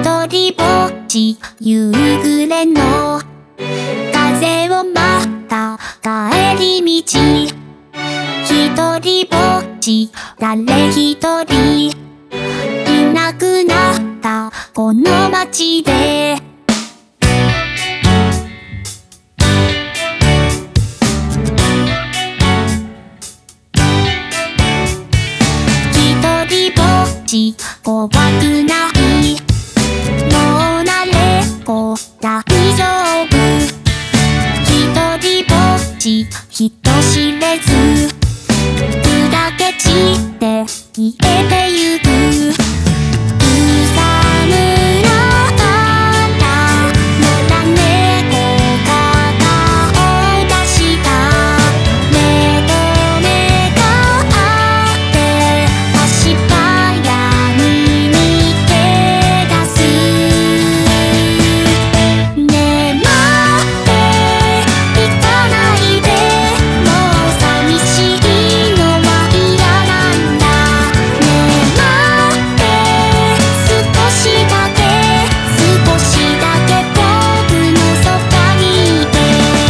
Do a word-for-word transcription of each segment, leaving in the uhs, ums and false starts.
一人ぼっち夕暮れの風を待った帰り道、一人ぼっち誰一人いなくなったこの街で、一人ぼっち怖くないもう慣れっこ大丈夫、一人ぼっち人知れず砕け散って消えてゆく、草むらあんた野良猫が顔出した目と目があって足早に逃げ出す、ねえ待って行かないでもう寂しいのは嫌なんだ、ねえ待って少しだけ少しだけ僕のそばにいて、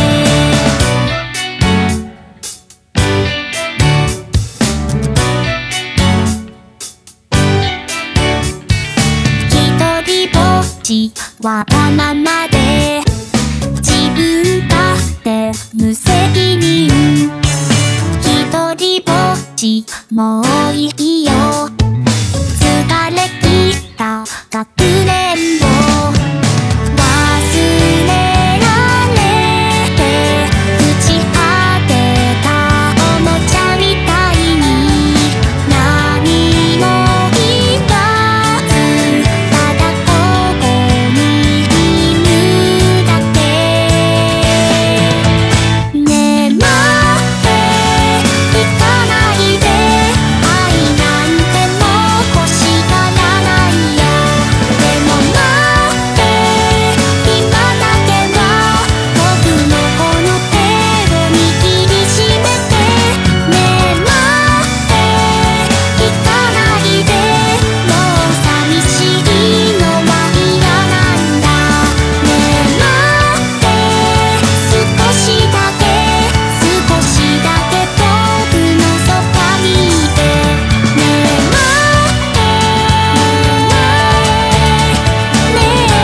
一人ぼっちわがままで自分勝手無責任、一人ぼっちもういいよ疲れ切ったかくれんぼ忘れられて打ち果てたおもちゃみたいに何も言わずただここにいるだけ、ねえ待って行かないで愛なんてもう欲しがらないよ、でも待って今だけは僕のこの手を握りしめて、ねえ待って行かないでもう寂しいのは嫌なんだ、ねえ待って少しだけ少しだけ僕のそばにいて、ねえ待ってね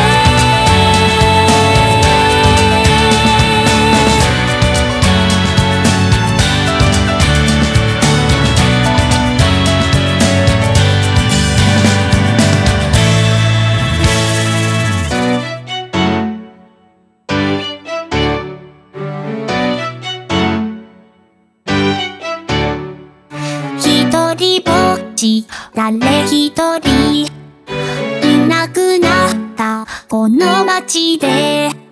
一人ぼっち誰一人いなくなったこの街で